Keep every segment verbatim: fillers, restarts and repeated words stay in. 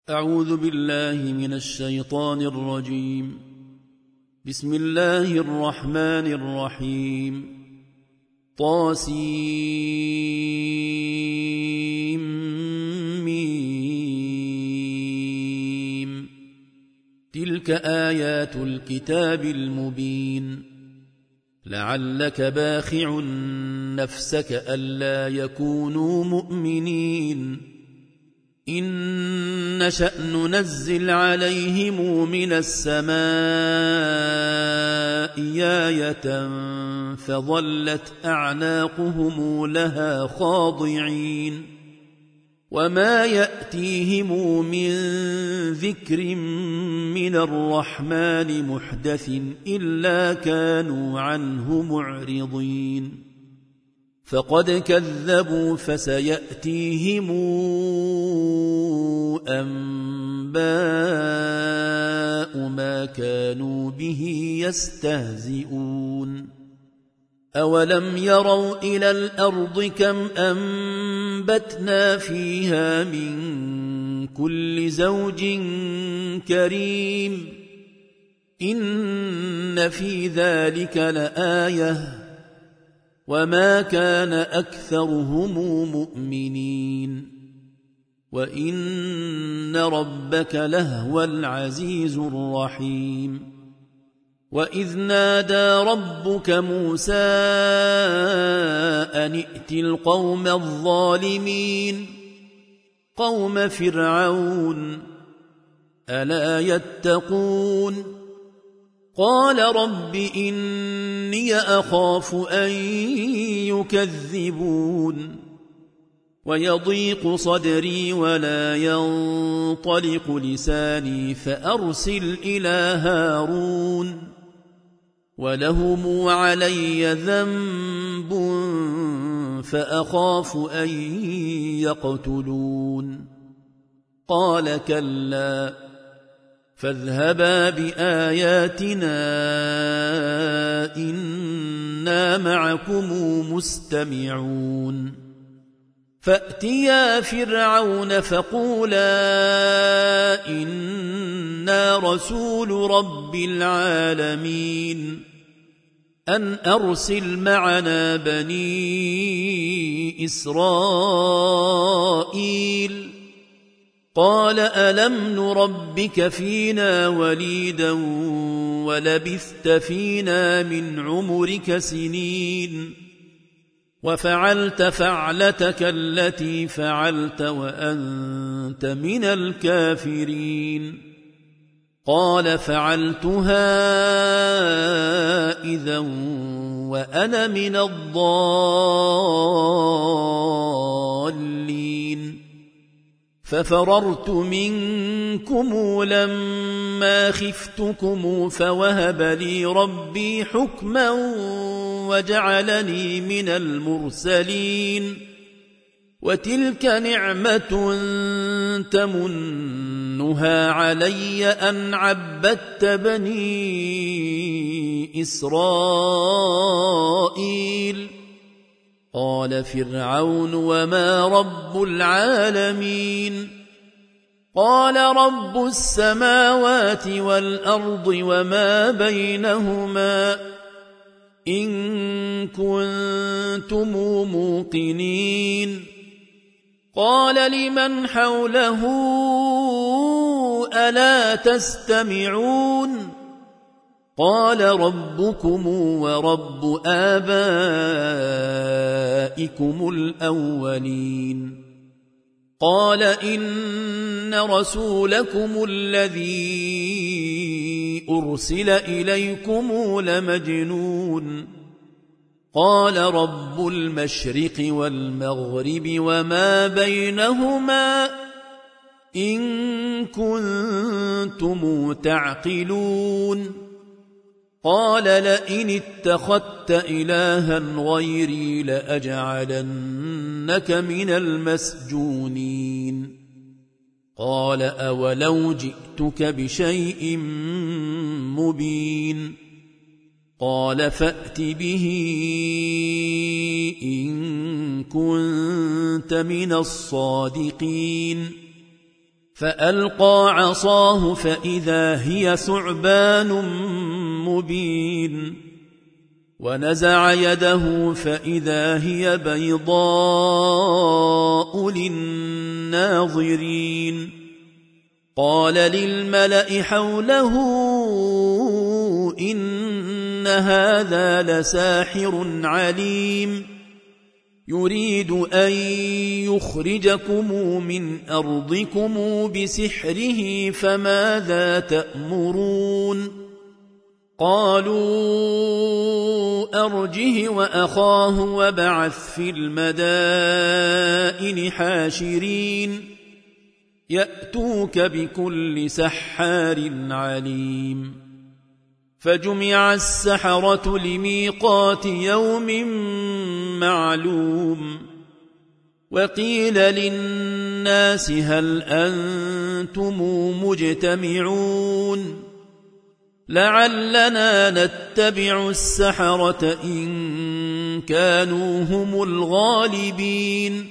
أعوذ بالله من الشيطان الرجيم. بسم الله الرحمن الرحيم. طاسيم ميم. تلك آيات الكتاب المبين. لعلك باخع نفسك ألا يكونوا مؤمنين إن نشأ ننزل عليهم من السماء آية فظلت أعناقهم لها خاضعين وما يأتيهم من ذكر من الرحمن محدث إلا كانوا عنه معرضين فقد كذبوا فسيأتيهم أنباء ما كانوا به يستهزئون أولم يروا إلى الأرض كم أنبتنا فيها من كل زوج كريم إن في ذلك لآية وما كان أكثرهم مؤمنين وإن ربك لهو العزيز الرحيم وإذ نادى ربك موسى أن ائت القوم الظالمين قوم فرعون ألا يتقون قال رب إني أخاف أن يكذبون ويضيق صدري ولا ينطلق لساني فأرسل إلى هارون ولهم علي ذنب فأخاف أن يقتلون قال كلا فاذهبا بآياتنا إنا معكم مستمعون فأتيا فرعون فقولا إنا رسول رب العالمين أن أرسل معنا بني إسرائيل قال ألم نربك فينا وليدا ولبثت فينا من عمرك سنين وفعلت فعلتك التي فعلت وأنت من الكافرين قال فعلتها إذا وأنا من الضالين ففررت منكم لما خفتكم فوهب لي ربي حكما وجعلني من المرسلين وتلك نعمة تمنها علي أن عبدت بني إسرائيل قال فرعون وما رب العالمين قال رب السماوات والأرض وما بينهما إن كنتم موقنين قال لمن حوله ألا تستمعون قال ربكم ورب آبائكم الأولين قال إن رسولكم الذي أرسل إليكم لمجنون قال رب المشرق والمغرب وما بينهما إن كنتم تعقلون قال لئن اتخذت إلها غيري لأجعلنك من المسجونين قال أولو جئتك بشيء مبين قال فأت به إن كنت من الصادقين فألقى عصاه فإذا هي ثعبان مبين ونزع يده فإذا هي بيضاء للناظرين قال للملأ حوله إن هذا لساحر عليم يريد أن يخرجكم من أرضكم بسحره فماذا تأمرون قالوا أرجه وأخاه وابعث في المدائن حاشرين يأتوك بكل سحار عليم فجمع السحرة لميقات يوم معلوم وقيل للناس هل أنتم مجتمعون لعلنا نتبع السحرة إن كانوا هم الغالبين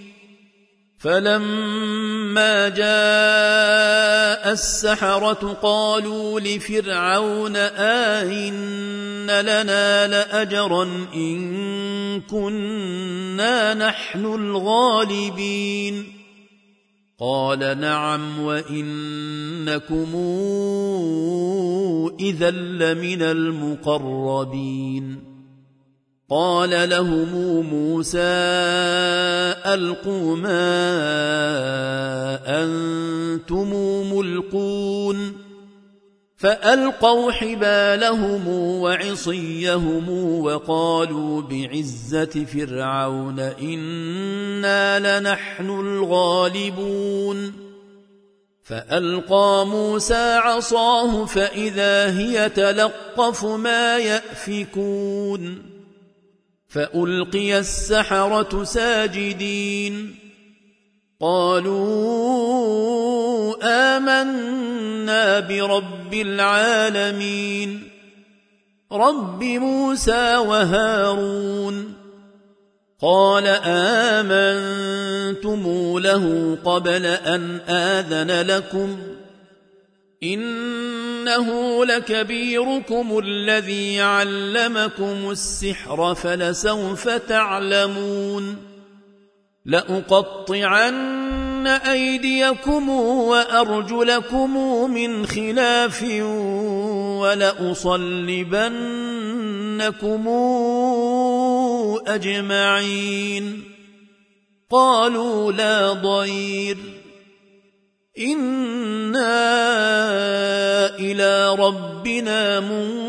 فلما جاء السحرة قالوا لفرعون آئن لنا لأجرا إن كنا نحن الغالبين قال نعم وإنكم إذا لمن المقربين قال لهم موسى ألقوا ما أنتم ملقون فألقوا حبالهم وعصيهم وقالوا بعزة فرعون إنا لنحن الغالبون فألقى موسى عصاه فإذا هي تلقف ما يأفكون فألقي السحرة ساجدين قالوا آمنا برب العالمين رب موسى وهارون قال آمنتم له قبل أن آذن لكم إنه لكبيركم الذي علمكم السحر فلسوف تعلمون لأقطعن أيديكم وأرجلكم من خلاف ولأصلبنكم أجمعين قالوا لا ضير إنا إلى ربنا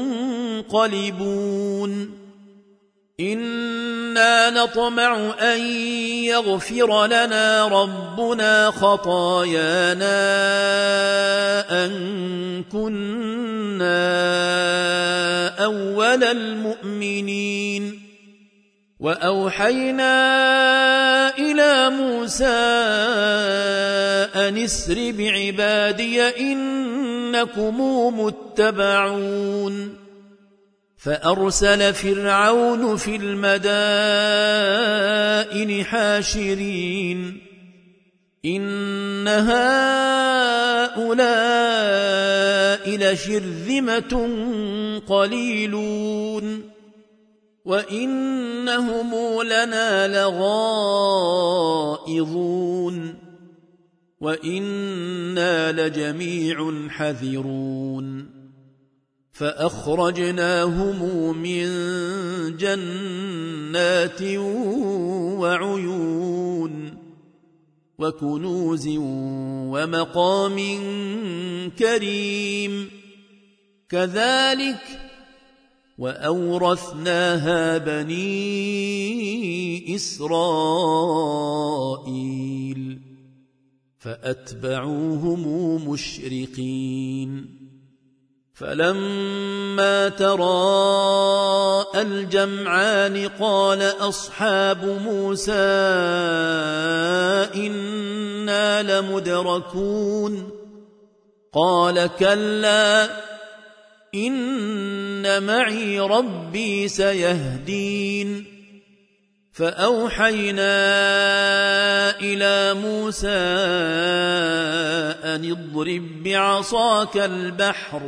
منقلبون إنا نطمع أن يغفر لنا ربنا خطايانا أن كنا أول المؤمنين وأوحينا إلى موسى أن اسر بعبادي إنكم متبعون فأرسل فرعون في المدائن حاشرين إن هؤلاء لشرذمة قليلون وإنهم لنا لغائظون وإنا لجميع حذرون فأخرجناهم من جنات وعيون وكنوز ومقام كريم كذلك وأورثناها بني إسرائيل فأتبعوهم مشرقين فلما تراءى الجمعان قال أصحاب موسى إنا لمدركون قال كلا إن معي ربي سيهدين فأوحينا إلى موسى أن اضرب بعصاك البحر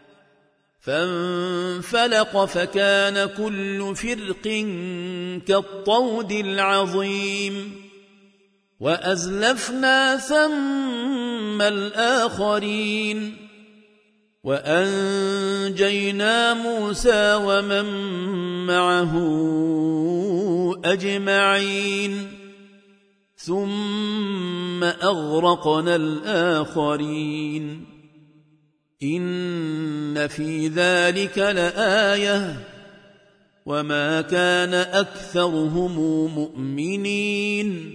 فانفلق فكان كل فرق كالطود العظيم وأزلفنا ثم الآخرين وأنجينا موسى ومن معه أجمعين ثم أغرقنا الآخرين إن في ذلك لآية وما كان أكثرهم مؤمنين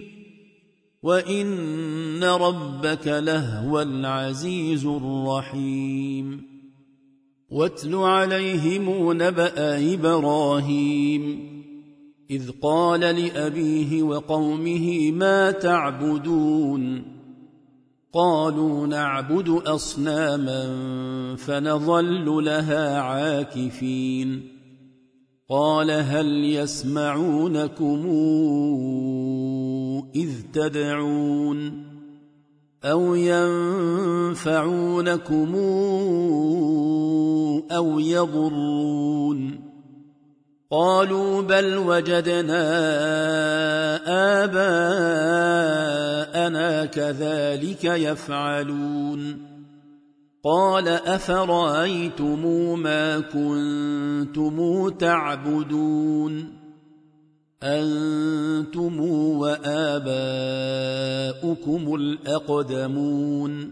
وإن ربك لهو العزيز الرحيم واتل عليهم نبأ إبراهيم إذ قال لأبيه وقومه ما تعبدون قالوا نعبد أصناما فنظل لها عاكفين قال هل يسمعونكم إذ تدعون أو ينفعونكم أو يضرون قالوا بل وجدنا آباءنا كذلك يفعلون قال أفرأيتم ما كنتم تعبدون أنتم وآباؤكم الأقدمون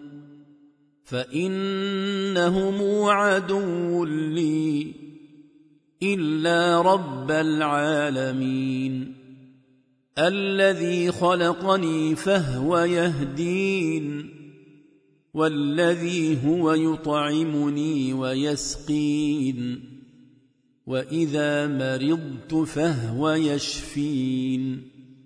فإنهم عدو لي إلا رب العالمين الذي خلقني فهو يهدين والذي هو يطعمني ويسقين وإذا مرضت فهو يشفين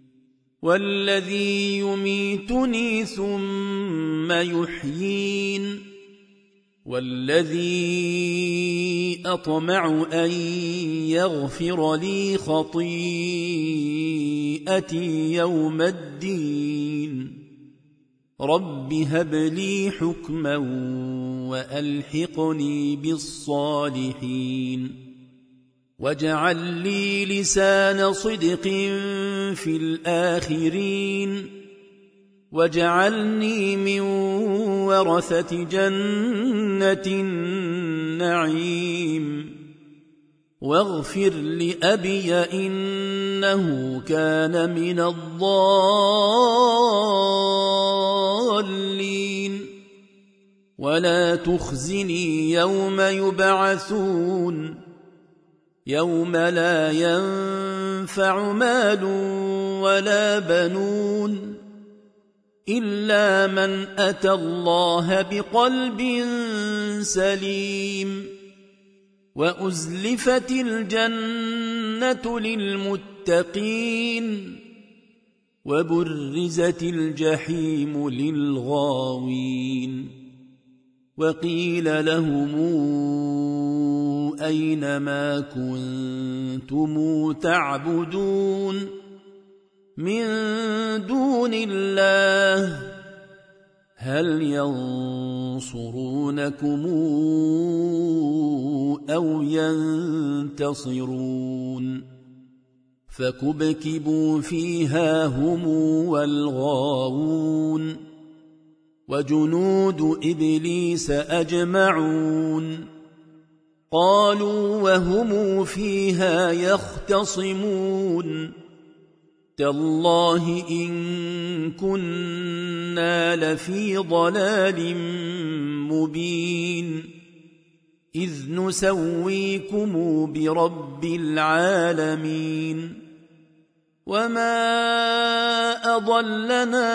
والذي يميتني ثم يحيين والذي أطمع أن يغفر لي خطيئتي يوم الدين رب هب لي حكما وألحقني بالصالحين واجعل لي لسان صدق في الآخرين واجعلني من ورثة جنة النعيم واغفر لأبي إنه كان من الضالين ولا تخزني يوم يبعثون يوم لا ينفع مال ولا بنون إلا من أتى الله بقلب سليم وأزلفت الجنة للمتقين وبرزت الجحيم للغاوين وقيل لهم أين ما كنتم تعبدون من دون الله هل ينصرونكم أو ينتصرون فكبكبوا فيها هم والغاوون وجنود إبليس أجمعون قالوا وهم فيها يختصمون تالله إن كنا لفي ضلال مبين إذ نسويكم برب العالمين وما أضلنا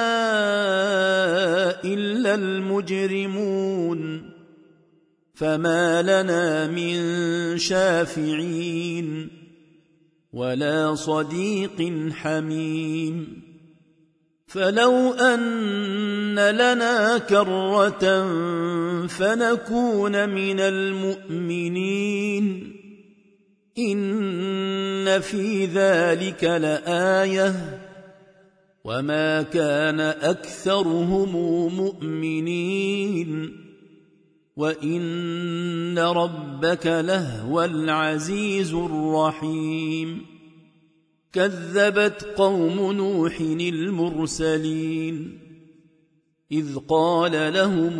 إلا المجرمون فما لنا من شافعين ولا صديق حميم فلو أن لنا كرة فنكون من المؤمنين إن في ذلك لآية وما كان أكثرهم مؤمنين وإن ربك لهو العزيز الرحيم كذبت قوم نوح المرسلين إذ قال لهم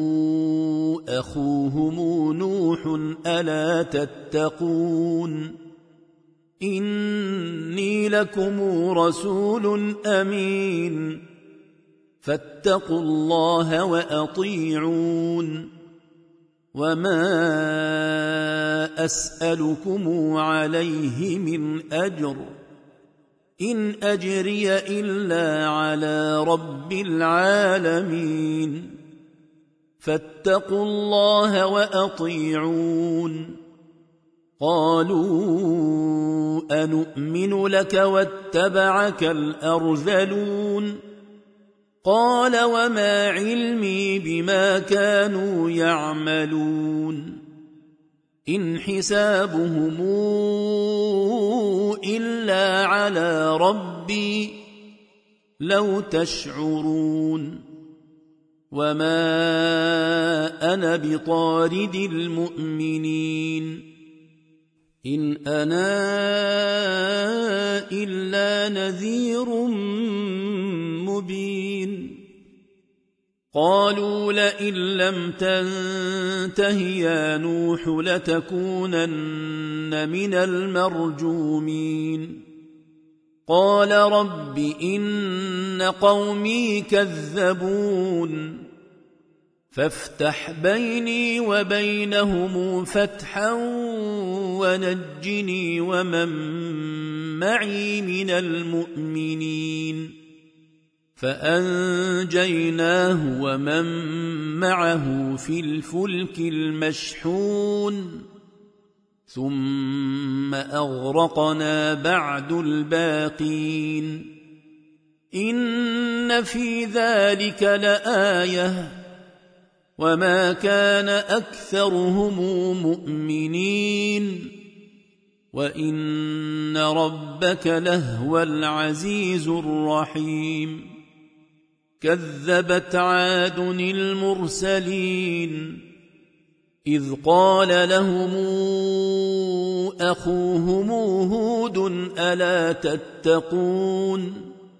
أخوهم نوح ألا تتقون إني لكم رسول أمين فاتقوا الله وأطيعون وما أسألكم عليه من أجر إن أجري إلا على رب العالمين فاتقوا الله وأطيعون قالوا أنؤمن لك واتبعك الأرذلون قال وما علمي بما كانوا يعملون إن حسابهم إلا على ربي لو تشعرون وما أنا بطارد المؤمنين إن أنا إلا نذير مبين قالوا لئن لم تنته يا نوح لتكونن من المرجومين قال رب إن قومي كذبون فافتح بيني وبينهم فتحا ونجني ومن معي من المؤمنين فأنجيناه ومن معه في الفلك المشحون ثم أغرقنا بعد الباقين إن في ذلك لآية وما كان أكثرهم مؤمنين وإن ربك لهو العزيز الرحيم كذبت عاد المرسلين إذ قال لهم أخوهم هود ألا تتقون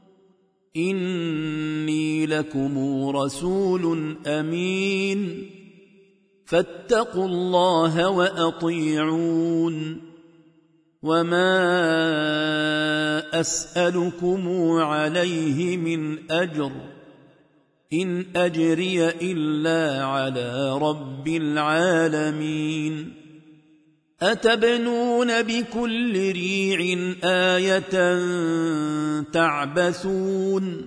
إني لكم رسول أمين فاتقوا الله وأطيعون وما أسألكم عليه من أجر إن أجري إلا على رب العالمين أتبنون بكل ريع آية تعبثون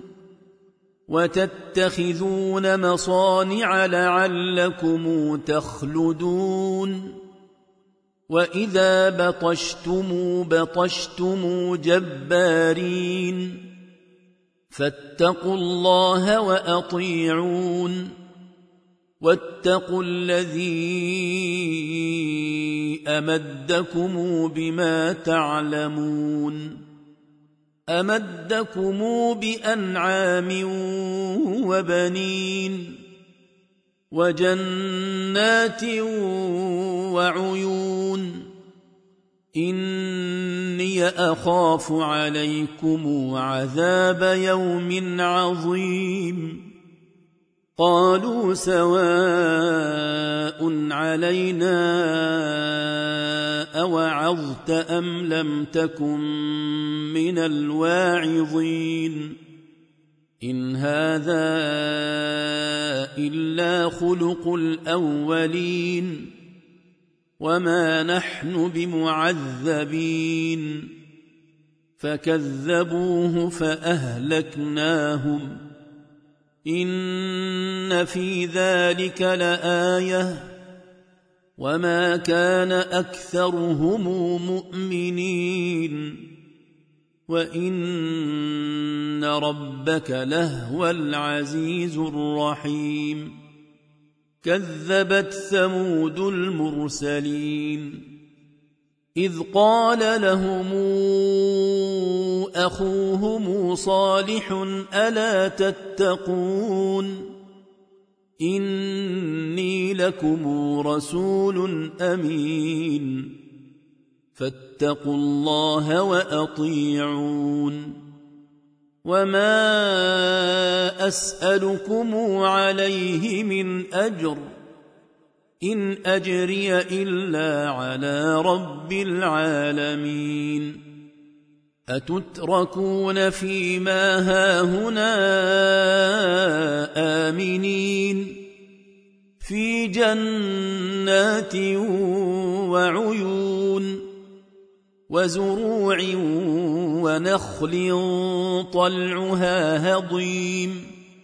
وتتخذون مصانع لعلكم تخلدون وإذا بطشتم بطشتم جبارين فاتقوا الله وأطيعون واتقوا الذي أمدكم بما تعلمون أمدكم بأنعام وبنين وجنات وعيون إني أخاف عليكم عذاب يوم عظيم قالوا سواء علينا أوعظت أم لم تكن من الواعظين إن هذا إلا خلق الأولين وما نحن بمعذبين فكذبوه فأهلكناهم إن في ذلك لآية وما كان أكثرهم مؤمنين وإن ربك لهو العزيز الرحيم كذبت ثمود المرسلين إذ قال لهم أخوهم صالح ألا تتقون إني لكم رسول أمين فاتقوا الله وأطيعون وما أسألكم عليه من أجر إن أجري إلا على رب العالمين أتتركون فيما هاهنا آمنين في جنات وعيون وزروع ونخل طلعها هضيم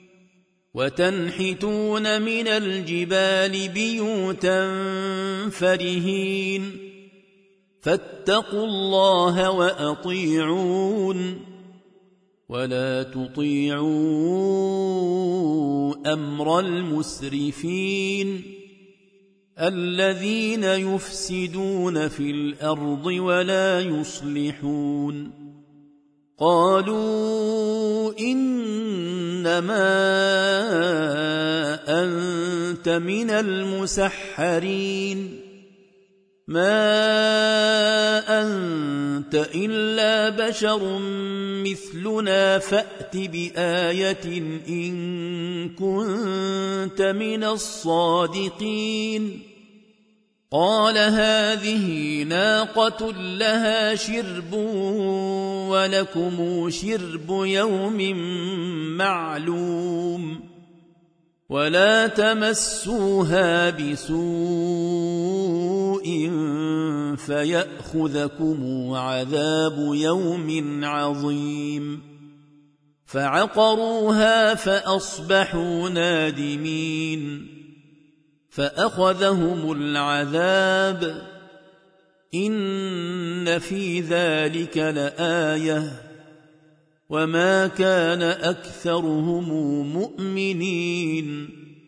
وتنحتون من الجبال بيوتا فرهين فاتقوا الله وأطيعون ولا تطيعوا أمر المسرفين الذين يفسدون في الأرض ولا يصلحون قالوا إنما أنت من المسحرين ما أنت إلا بشر مثلنا فأت بآية إن كنت من الصادقين قال هذه ناقة لها شرب ولكم شرب يوم معلوم ولا تمسوها بسوء فيأخذكم عذاب يوم عظيم فعقروها فأصبحوا نادمين فأخذهم العذاب إن في ذلك لآية وما كان أكثرهم مؤمنين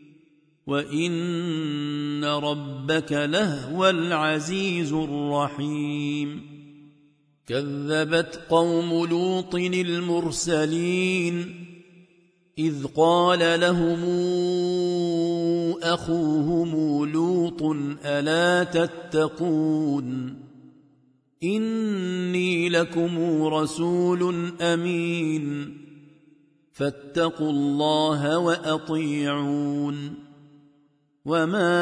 وإن ربك لهو العزيز الرحيم كذبت قوم لوط المرسلين إذ قال لهم أخوهم لوط ألا تتقون إني لكم رسول أمين فاتقوا الله وأطيعون وما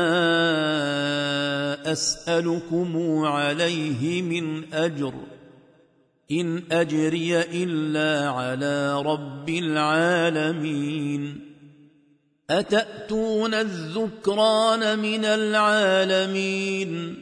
أسألكم عليه من أجر إن أجري إلا على رب العالمين أتأتون الذكران من العالمين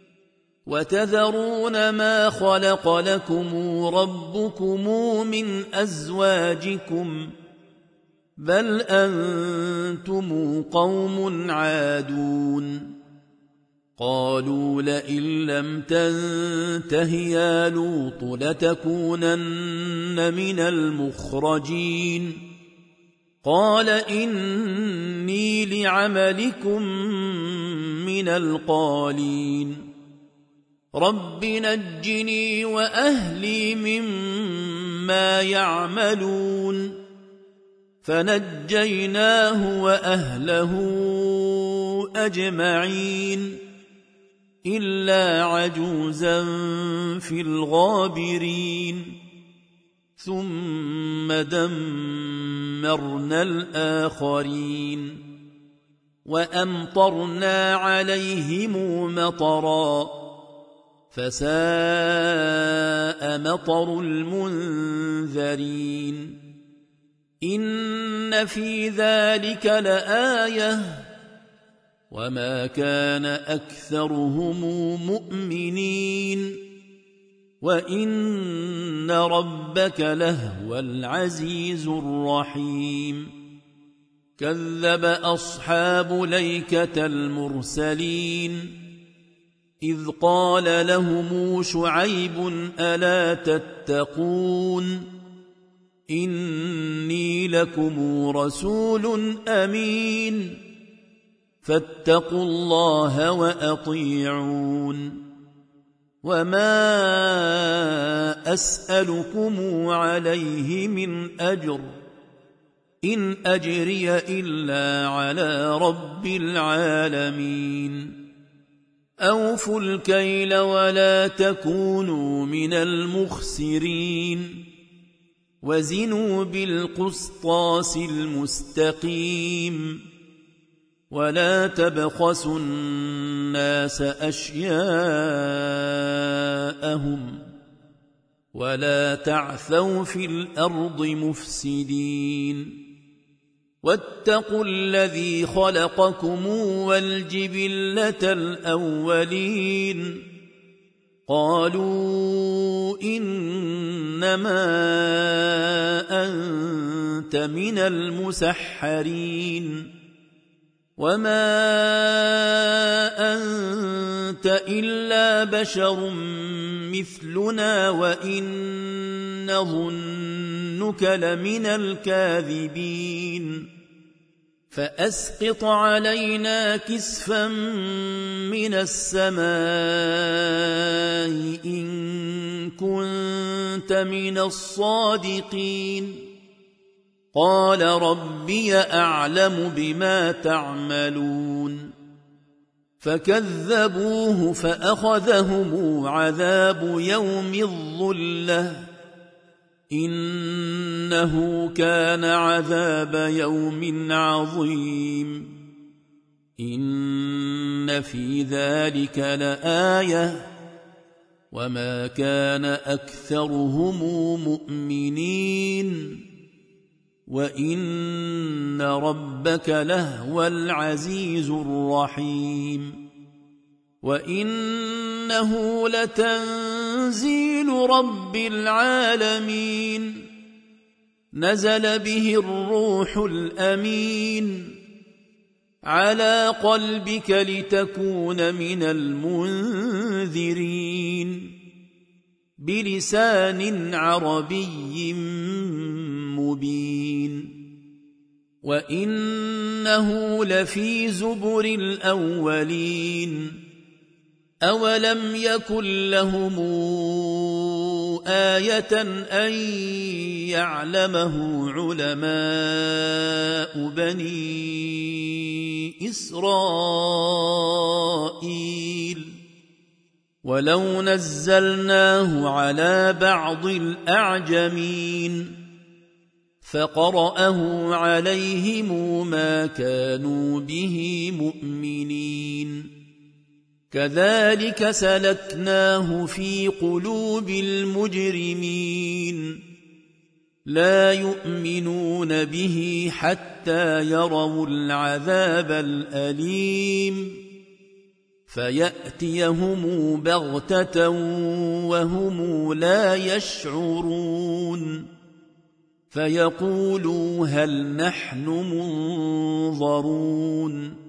وتذرون ما خلق لكم ربكم من أزواجكم بل أنتم قوم عادون قالوا لئن لم تنته يا لوط لتكونن من المخرجين قال إني لعملكم من القالين رب نجني وأهلي مما يعملون فنجيناه وأهله أجمعين إلا عجوزا في الغابرين ثم دمرنا الآخرين وأمطرنا عليهم مطرا فساء مطر المنذرين إن في ذلك لآية وما كان أكثرهم مؤمنين وإن ربك لهو العزيز الرحيم كذب أصحاب ليكة المرسلين إذ قال لهم شعيب ألا تتقون إني لكم رسول أمين فاتقوا الله وأطيعون وما أسألكم عليه من أجر إن أجري إلا على رب العالمين أوفوا الكيل ولا تكونوا من المخسرين وزنوا بالقسطاس المستقيم ولا تبخسوا الناس أشياءهم ولا تعثوا في الأرض مفسدين واتقوا الذي خلقكم والجبلة الأولين قالوا إنما أنت من المسحرين وما أنت إلا بشر مثلنا وإن نظنك لمن الكاذبين فأسقط علينا كسفا من السماء إن كنت من الصادقين قال ربي أعلم بما تعملون فكذبوه فأخذهم عذاب يوم الظلة إنه كان عذاب يوم عظيم إن في ذلك لآية وما كان أكثرهم مؤمنين وإن ربك لهو العزيز الرحيم وإنه لتنزيل رب العالمين نزل به الروح الأمين على قلبك لتكون من المنذرين بلسان عربي مبين وإنه لفي زبر الأولين أولم يكن لهم آية أن يعلمه علماء بني إسرائيل ولو نزلناه على بعض الأعجمين فقرأه عليهم ما كانوا به مؤمنين كذلك سلكناه في قلوب المجرمين لا يؤمنون به حتى يروا العذاب الأليم فيأتيهم بغتة وهم لا يشعرون فيقولوا هل نحن منظرون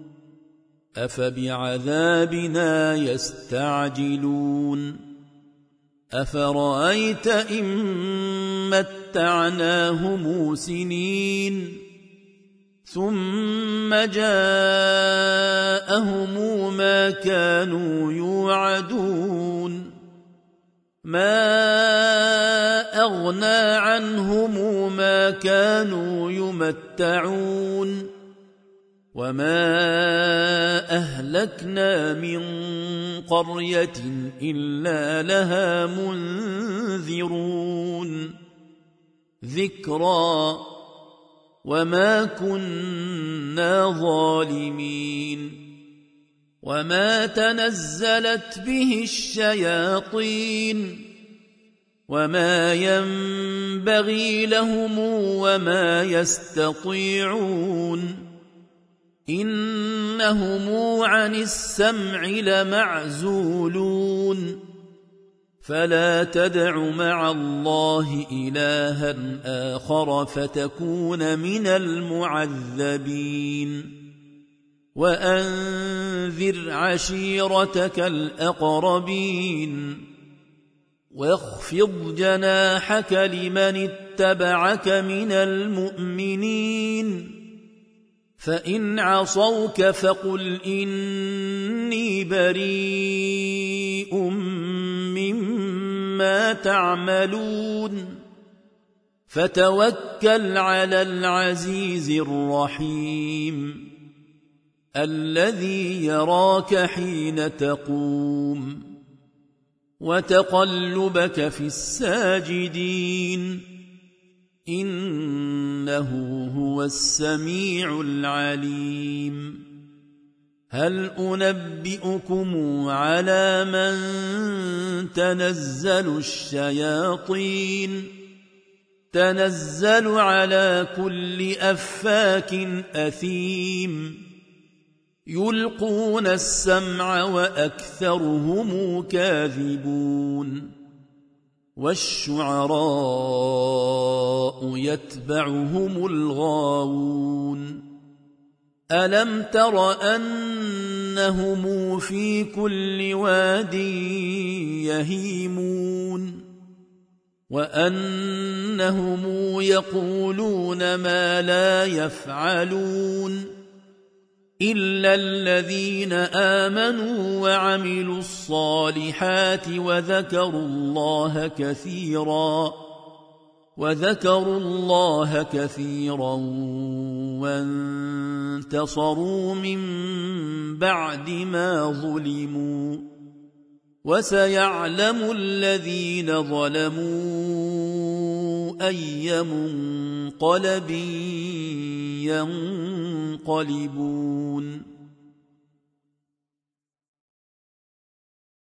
أفبعذابنا يستعجلون أفرأيت إن متعناهم سنين ثم جاءهم ما كانوا يوعدون ما أغنى عنهم ما كانوا يمتعون وما أهلكنا من قرية إلا لها منذرون ذكرى وما كنا ظالمين وما تنزلت به الشياطين وما ينبغي لهم وما يستطيعون إنهم عن السمع لمعزولون فلا تدع مع الله إلها آخر فتكون من المعذبين وأنذر عشيرتك الأقربين واخفض جناحك لمن اتبعك من المؤمنين فإن عصوك فقل إني بريء مما تعملون فتوكل على العزيز الرحيم الذي يراك حين تقوم وتقلبك في الساجدين إنه هو السميع العليم هل أنبئكم على من تنزل الشياطين تنزل على كل أفاك أثيم يلقون السمع وأكثرهم كاذبون والشعراء يتبعهم الغاوون ألم تر أنهم في كل واد يهيمون وأنهم يقولون ما لا يفعلون إلا الذين آمنوا وعملوا الصالحات وذكروا الله كثيرا وذكروا الله كثيرا وانتصروا من بعد ما ظلموا وسيعلم الذين ظلموا أي منقلب ينقلبون